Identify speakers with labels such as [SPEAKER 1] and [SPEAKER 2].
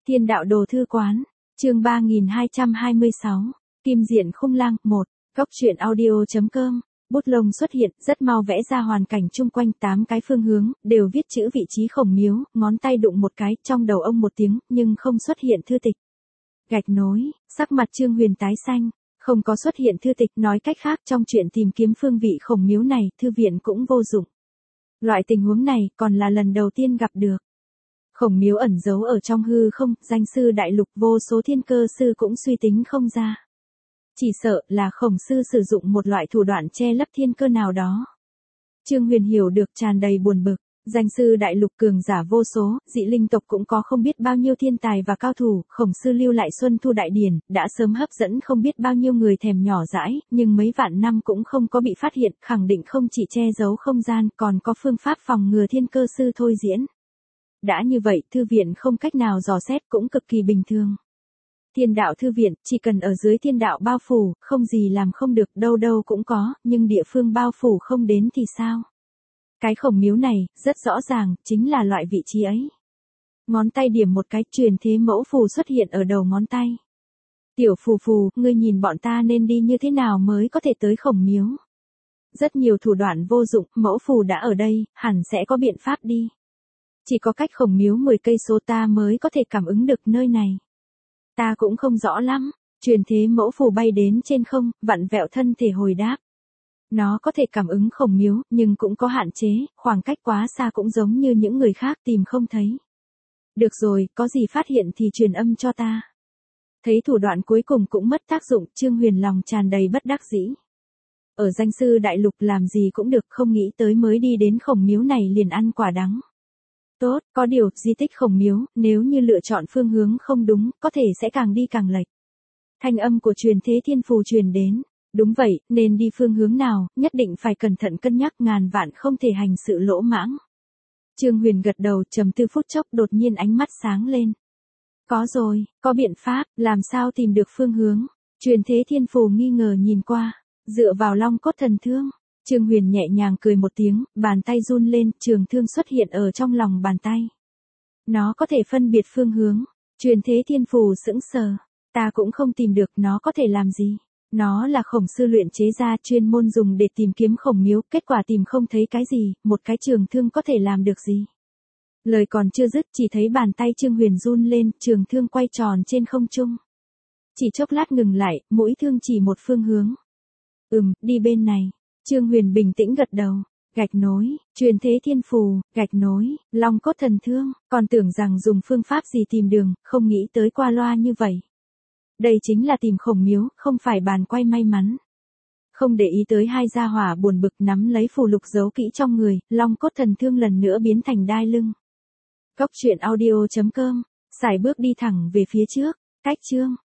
[SPEAKER 1] Thiên đạo đồ thư quán, chương 3226, Kim diện khung lang 1, góc truyện audio.com, bút lông xuất hiện, rất mau vẽ ra hoàn cảnh chung quanh 8 cái phương hướng, đều viết chữ vị trí khổng miếu, ngón tay đụng một cái, trong đầu ông một tiếng, nhưng không xuất hiện thư tịch. Gạch nối, sắc mặt Trương Huyền tái xanh, không có xuất hiện thư tịch, nói cách khác trong chuyện tìm kiếm phương vị khổng miếu này, thư viện cũng vô dụng. Loại tình huống này còn là lần đầu tiên gặp được. Khổng miếu ẩn giấu ở trong hư không, danh sư đại lục vô số thiên cơ sư cũng suy tính không ra. Chỉ sợ là khổng sư sử dụng một loại thủ đoạn che lấp thiên cơ nào đó. Trương Huyền hiểu được tràn đầy buồn bực, danh sư đại lục cường giả vô số, dị linh tộc cũng có không biết bao nhiêu thiên tài và cao thủ, khổng sư lưu lại Xuân Thu Đại Điển, đã sớm hấp dẫn không biết bao nhiêu người thèm nhỏ dãi, nhưng mấy vạn năm cũng không có bị phát hiện, khẳng định không chỉ che giấu không gian, còn có phương pháp phòng ngừa thiên cơ sư thôi diễn. Đã như vậy, thư viện không cách nào dò xét cũng cực kỳ bình thường. Thiên đạo thư viện, chỉ cần ở dưới thiên đạo bao phủ, không gì làm không được, đâu đâu cũng có, nhưng địa phương bao phủ không đến thì sao? Cái khổng miếu này, rất rõ ràng, chính là loại vị trí ấy. Ngón tay điểm một cái, truyền thế mẫu phù xuất hiện ở đầu ngón tay. Tiểu phù phù, ngươi nhìn bọn ta nên đi như thế nào mới có thể tới khổng miếu? Rất nhiều thủ đoạn vô dụng, mẫu phù đã ở đây, hẳn sẽ có biện pháp đi. Chỉ có cách khổng miếu 10 cây số ta mới có thể cảm ứng được nơi này. Ta cũng không rõ lắm, truyền thế mẫu phù bay đến trên không, vặn vẹo thân thể hồi đáp. Nó có thể cảm ứng khổng miếu, nhưng cũng có hạn chế, khoảng cách quá xa cũng giống như những người khác tìm không thấy. Được rồi, có gì phát hiện thì truyền âm cho ta. Thấy thủ đoạn cuối cùng cũng mất tác dụng, Trương Huyền lòng tràn đầy bất đắc dĩ. Ở danh sư đại lục làm gì cũng được, không nghĩ tới mới đi đến khổng miếu này liền ăn quả đắng. Tốt, có điều, di tích khổng miếu, nếu như lựa chọn phương hướng không đúng, có thể sẽ càng đi càng lệch. Thanh âm của truyền thế thiên phù truyền đến. Đúng vậy, nên đi phương hướng nào, nhất định phải cẩn thận cân nhắc, ngàn vạn không thể hành sự lỗ mãng. Trương Huyền gật đầu, trầm tư phút chốc, đột nhiên ánh mắt sáng lên. Có rồi, có biện pháp, làm sao tìm được phương hướng? Truyền thế thiên phù nghi ngờ nhìn qua, dựa vào long cốt thần thương. Trương Huyền nhẹ nhàng cười một tiếng, bàn tay run lên, trường thương xuất hiện ở trong lòng bàn tay. Nó có thể phân biệt phương hướng. Truyền thế thiên phù sững sờ. Ta cũng không tìm được nó có thể làm gì. Nó là khổng sư luyện chế ra, chuyên môn dùng để tìm kiếm khổng miếu, kết quả tìm không thấy cái gì, một cái trường thương có thể làm được gì. Lời còn chưa dứt, chỉ thấy bàn tay Trương Huyền run lên, trường thương quay tròn trên không trung. Chỉ chốc lát ngừng lại, mũi thương chỉ một phương hướng. Đi bên này. Trương Huyền bình tĩnh gật đầu. Gạch nối, truyền thế thiên phù, gạch nối, long cốt thần thương, còn tưởng rằng dùng phương pháp gì tìm đường, không nghĩ tới qua loa như vậy. Đây chính là tìm khổng miếu, không phải bàn quay may mắn. Không để ý tới hai gia hỏa buồn bực nắm lấy phù lục giấu kỹ trong người, long cốt thần thương lần nữa biến thành đai lưng. Góc truyện audio.com, sải bước đi thẳng về phía trước, cách chương.